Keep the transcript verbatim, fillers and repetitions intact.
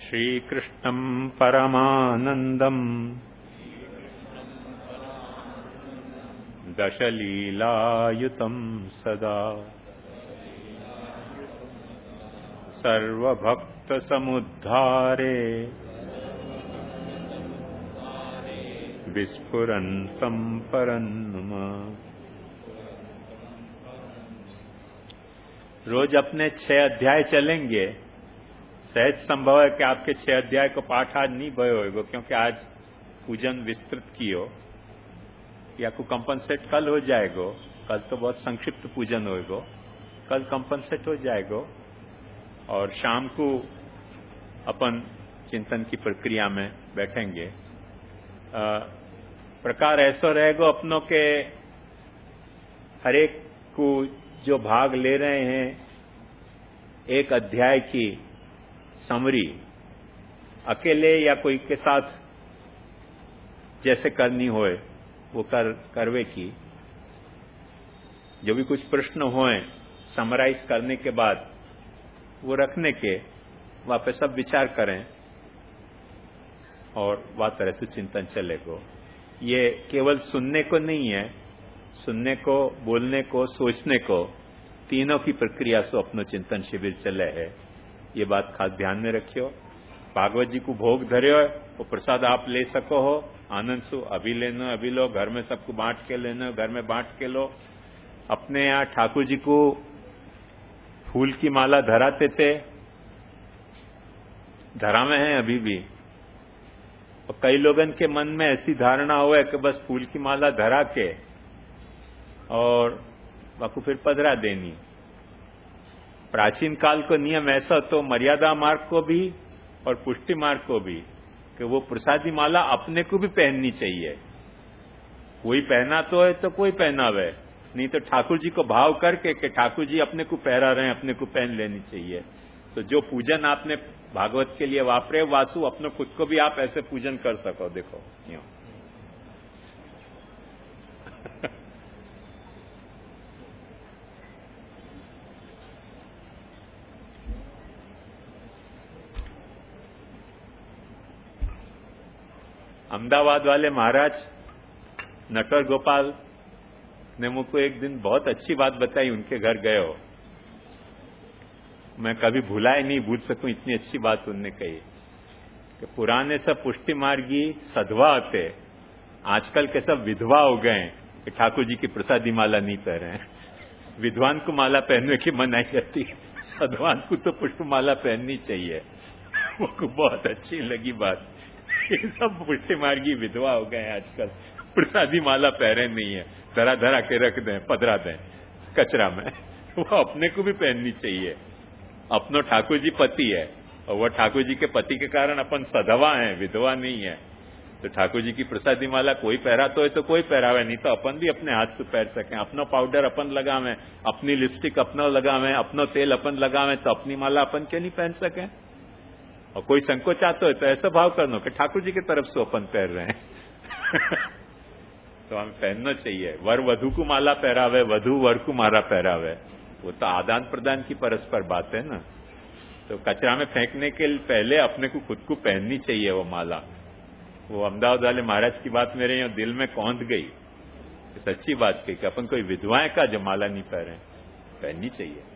श्रीकृष्णं परमानन्दं दशलीलायुतं सदा सर्वभक्तसमुद्धारे विस्फुरन्तं परन्नुम। रोज अपने छह अध्याय चलेंगे। सहज संभव है कि आपके छह अध्याय को पाठ आज नहीं भयो होगा, क्योंकि आज पूजन विस्तृत कियो, या को कंपनसेट कल हो जाएगो। कल तो बहुत संक्षिप्त पूजन होएगो, कल कंपनसेट हो जाएगो और शाम को अपन चिंतन की प्रक्रिया में बैठेंगे। आ, प्रकार ऐसा रहेगा अपनों के हरेक को जो भाग ले रहे हैं एक अध्याय की समरी अकेले या कोई के साथ जैसे करनी होए वो कर करवे की। जो भी कुछ प्रश्न होए समराइज करने के बाद वो रखने के वापस सब विचार करें और वह तरह से चिंतन चलेगा। ये केवल सुनने को नहीं है, सुनने को, बोलने को, सोचने को, तीनों की प्रक्रिया से अपनो चिंतन शिविर चले है। ये बात खास ध्यान में रखियो। भागवत जी को भोग धरे हो वो प्रसाद आप ले सको हो आनंद सु, अभी लेना अभी लो, घर में सबको बांट के लेना घर में बांट के लो। अपने यहाँ ठाकुर जी को फूल की माला धराते थे, धरा में है अभी भी। और कई लोगन के मन में ऐसी धारणा हो है कि बस फूल की माला धरा के और बाकू फिर पधरा देनी। प्राचीन काल को नियम ऐसा तो मर्यादा मार्ग को भी और पुष्टि मार्ग को भी कि वो प्रसादी माला अपने को भी पहननी चाहिए। कोई पहना तो है तो कोई पहनावे, नहीं तो ठाकुर जी को भाव करके कि ठाकुर जी अपने को पहरा रहे हैं, अपने को पहन लेनी चाहिए। तो जो पूजन आपने भागवत के लिए वापरे वासु अपने खुद को भी आप ऐसे पूजन कर सको। देखो यूं अहमदाबाद वाले महाराज नटवर गोपाल ने मुझको एक दिन बहुत अच्छी बात बताई। उनके घर गए हो, मैं कभी भूला ही नहीं भूल सकूं, इतनी अच्छी बात उनने कही कि पुराने सब पुष्टि मार्गी सधवा होते, आजकल के सब विधवा हो गए कि ठाकुर जी की प्रसादी माला नहीं पहने। विद्वान को माला पहनने की मनाही रहती, सधवान को तो पुष्प माला पहननी चाहिए। वो बहुत अच्छी लगी बात। ये सब पुष्टि मार्गी विधवा हो गए आजकल, प्रसादी माला पहने नहीं है, धरा धरा के रख दें, पधरा दें कचरा में। वो अपने को भी पहननी चाहिए। अपनो ठाकुर जी पति है और वह ठाकुर जी के पति के कारण अपन सधवा हैं, विधवा नहीं है। तो ठाकुर जी की प्रसादी माला कोई पहराता है तो कोई पहरावे, नहीं तो अपन भी अपने हाथ से पहन सकें। अपना पाउडर अपन लगावें, अपनी लिपस्टिक अपना लगावें, अपना तेल अपन लगावें, तो अपनी माला अपन क्यों नहीं पहन सकें। और कोई संकोच आता है तो ऐसा भाव करना कि ठाकुर जी की तरफ से अपन पहन रहे हैं। तो हमें पहनना चाहिए। वर वधु को माला पहरावे, वधु वर को माला पहरावे, वो तो आदान प्रदान की परस्पर बात है ना। तो कचरा में फेंकने के पहले अपने को खुद को पहननी चाहिए वो माला। वो अहमदाबाद वाले महाराज की बात मेरे यहाँ दिल में कौंध गई, सच्ची बात कही कि अपन कोई विधवाएं का जो माला नहीं पहने, पहननी चाहिए।